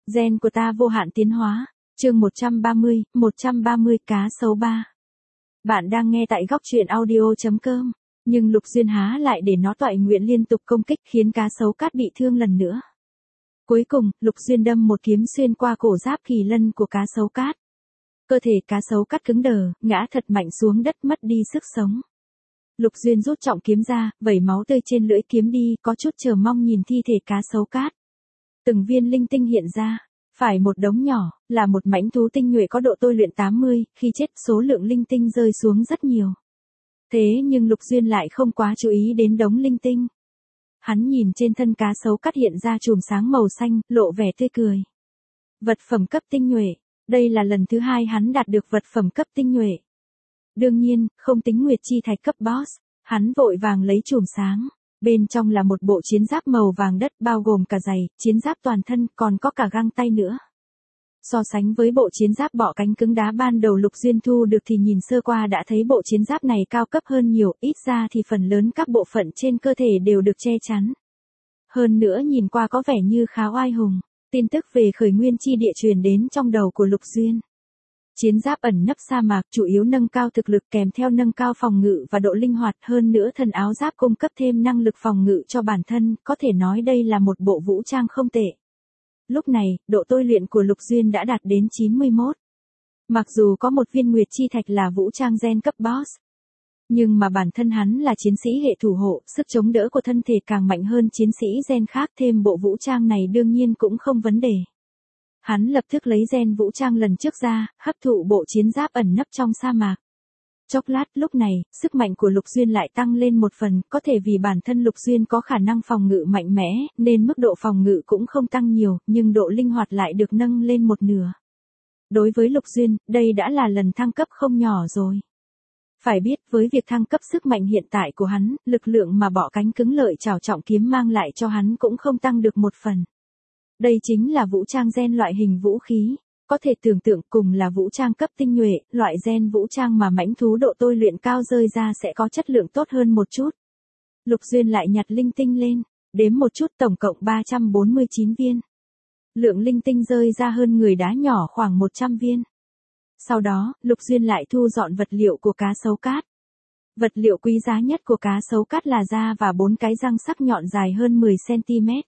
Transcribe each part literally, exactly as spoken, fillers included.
Gen của ta vô hạn tiến hóa. Chương một trăm ba mươi, một trăm ba mươi cá sấu ba. Bạn đang nghe tại góc truyện audio chấm com, nhưng Lục Duyên há lại để nó toại nguyện liên tục công kích khiến cá sấu cát bị thương lần nữa. Cuối cùng, Lục Duyên đâm một kiếm xuyên qua cổ giáp kỳ lân của cá sấu cát. Cơ thể cá sấu cát cứng đờ, ngã thật mạnh xuống đất mất đi sức sống. Lục Duyên rút trọng kiếm ra, vẩy máu tươi trên lưỡi kiếm đi, có chút chờ mong nhìn thi thể cá sấu cát. Từng viên linh tinh hiện ra, phải một đống nhỏ, là một mãnh thú tinh nhuệ có độ tôi luyện tám mươi, khi chết số lượng linh tinh rơi xuống rất nhiều. Thế nhưng Lục Duyên lại không quá chú ý đến đống linh tinh. Hắn nhìn trên thân cá sấu cát hiện ra chùm sáng màu xanh, lộ vẻ tươi cười. Vật phẩm cấp tinh nhuệ, đây là lần thứ hai hắn đạt được vật phẩm cấp tinh nhuệ. Đương nhiên, không tính Nguyệt Chi Thạch cấp boss, hắn vội vàng lấy chùm sáng. Bên trong là một bộ chiến giáp màu vàng đất bao gồm cả giày, chiến giáp toàn thân, còn có cả găng tay nữa. So sánh với bộ chiến giáp bọ cánh cứng đá ban đầu Lục Duyên thu được thì nhìn sơ qua đã thấy bộ chiến giáp này cao cấp hơn nhiều, ít ra thì phần lớn các bộ phận trên cơ thể đều được che chắn. Hơn nữa nhìn qua có vẻ như khá oai hùng. Tin tức về khởi nguyên chi địa truyền đến trong đầu của Lục Duyên. Chiến giáp ẩn nấp sa mạc chủ yếu nâng cao thực lực kèm theo nâng cao phòng ngự và độ linh hoạt, hơn nữa thân áo giáp cung cấp thêm năng lực phòng ngự cho bản thân, có thể nói đây là một bộ vũ trang không tệ. Lúc này, độ tôi luyện của Lục Duyên đã đạt đến chín mươi mốt. Mặc dù có một viên Nguyệt Chi Thạch là vũ trang gen cấp boss, nhưng mà bản thân hắn là chiến sĩ hệ thủ hộ, sức chống đỡ của thân thể càng mạnh hơn chiến sĩ gen khác, thêm bộ vũ trang này đương nhiên cũng không vấn đề. Hắn lập tức lấy gen vũ trang lần trước ra, hấp thụ bộ chiến giáp ẩn nấp trong sa mạc. Chốc lát, lúc này, sức mạnh của Lục Duyên lại tăng lên một phần, có thể vì bản thân Lục Duyên có khả năng phòng ngự mạnh mẽ, nên mức độ phòng ngự cũng không tăng nhiều, nhưng độ linh hoạt lại được nâng lên một nửa. Đối với Lục Duyên, đây đã là lần thăng cấp không nhỏ rồi. Phải biết, với việc thăng cấp sức mạnh hiện tại của hắn, lực lượng mà bọ cánh cứng lợi chảo trọng kiếm mang lại cho hắn cũng không tăng được một phần. Đây chính là vũ trang gen loại hình vũ khí, có thể tưởng tượng cùng là vũ trang cấp tinh nhuệ, loại gen vũ trang mà mãnh thú độ tôi luyện cao rơi ra sẽ có chất lượng tốt hơn một chút. Lục Duyên lại nhặt linh tinh lên, đếm một chút tổng cộng ba trăm bốn mươi chín viên. Lượng linh tinh rơi ra hơn người đá nhỏ khoảng một trăm viên. Sau đó, Lục Duyên lại thu dọn vật liệu của cá sấu cát. Vật liệu quý giá nhất của cá sấu cát là da và bốn cái răng sắc nhọn dài hơn mười xăng ti mét.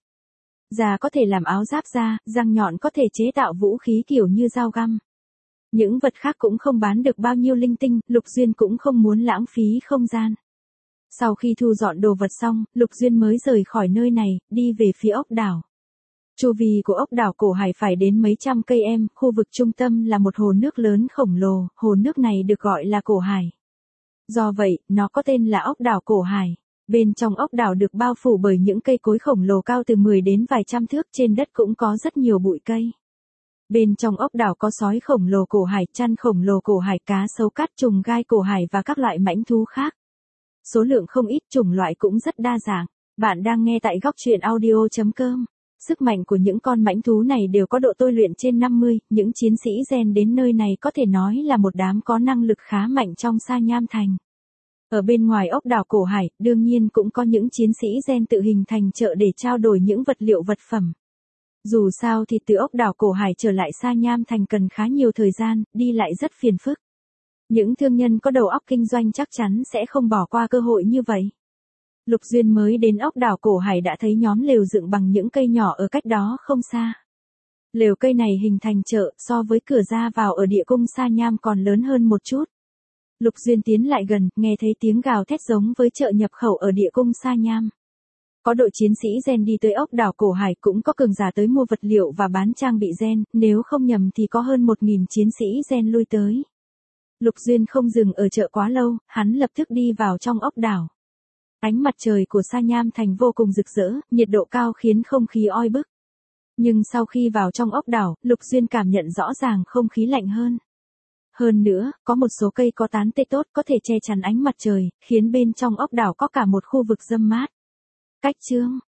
Da có thể làm áo giáp da, răng nhọn có thể chế tạo vũ khí kiểu như dao găm. Những vật khác cũng không bán được bao nhiêu linh tinh, Lục Duyên cũng không muốn lãng phí không gian. Sau khi thu dọn đồ vật xong, Lục Duyên mới rời khỏi nơi này, đi về phía ốc đảo. Chu vi của ốc đảo Cổ Hải phải đến mấy trăm cây em, khu vực trung tâm là một hồ nước lớn khổng lồ, hồ nước này được gọi là Cổ Hải. Do vậy, nó có tên là ốc đảo Cổ Hải. Bên trong ốc đảo được bao phủ bởi những cây cối khổng lồ cao từ mười đến vài trăm thước, trên đất cũng có rất nhiều bụi cây. Bên trong ốc đảo có sói khổng lồ Cổ Hải, chăn khổng lồ Cổ Hải, cá sấu cát, trùng gai Cổ Hải và các loại mãnh thú khác. Số lượng không ít, chủng loại cũng rất đa dạng. Bạn đang nghe tại góc truyện audio chấm com. Sức mạnh của những con mãnh thú này đều có độ tôi luyện trên năm mươi, những chiến sĩ gen đến nơi này có thể nói là một đám có năng lực khá mạnh trong Sa Nham Thành. Ở bên ngoài ốc đảo Cổ Hải, đương nhiên cũng có những chiến sĩ gen tự hình thành chợ để trao đổi những vật liệu vật phẩm. Dù sao thì từ ốc đảo Cổ Hải trở lại Sa Nham Thành cần khá nhiều thời gian, đi lại rất phiền phức. Những thương nhân có đầu óc kinh doanh chắc chắn sẽ không bỏ qua cơ hội như vậy. Lục Duyên mới đến ốc đảo Cổ Hải đã thấy nhóm lều dựng bằng những cây nhỏ ở cách đó không xa. Lều cây này hình thành chợ, so với cửa ra vào ở địa cung Sa Nham còn lớn hơn một chút. Lục Duyên tiến lại gần, nghe thấy tiếng gào thét giống với chợ nhập khẩu ở địa cung Sa Nham. Có đội chiến sĩ gen đi tới ốc đảo Cổ Hải, cũng có cường giả tới mua vật liệu và bán trang bị gen, nếu không nhầm thì có hơn một nghìn chiến sĩ gen lui tới. Lục Duyên không dừng ở chợ quá lâu, hắn lập tức đi vào trong ốc đảo. Ánh mặt trời của Sa Nham Thành vô cùng rực rỡ, nhiệt độ cao khiến không khí oi bức. Nhưng sau khi vào trong ốc đảo, Lục Duyên cảm nhận rõ ràng không khí lạnh hơn. Hơn nữa, có một số cây có tán tê tốt có thể che chắn ánh mặt trời, khiến bên trong ốc đảo có cả một khu vực râm mát. Cách chương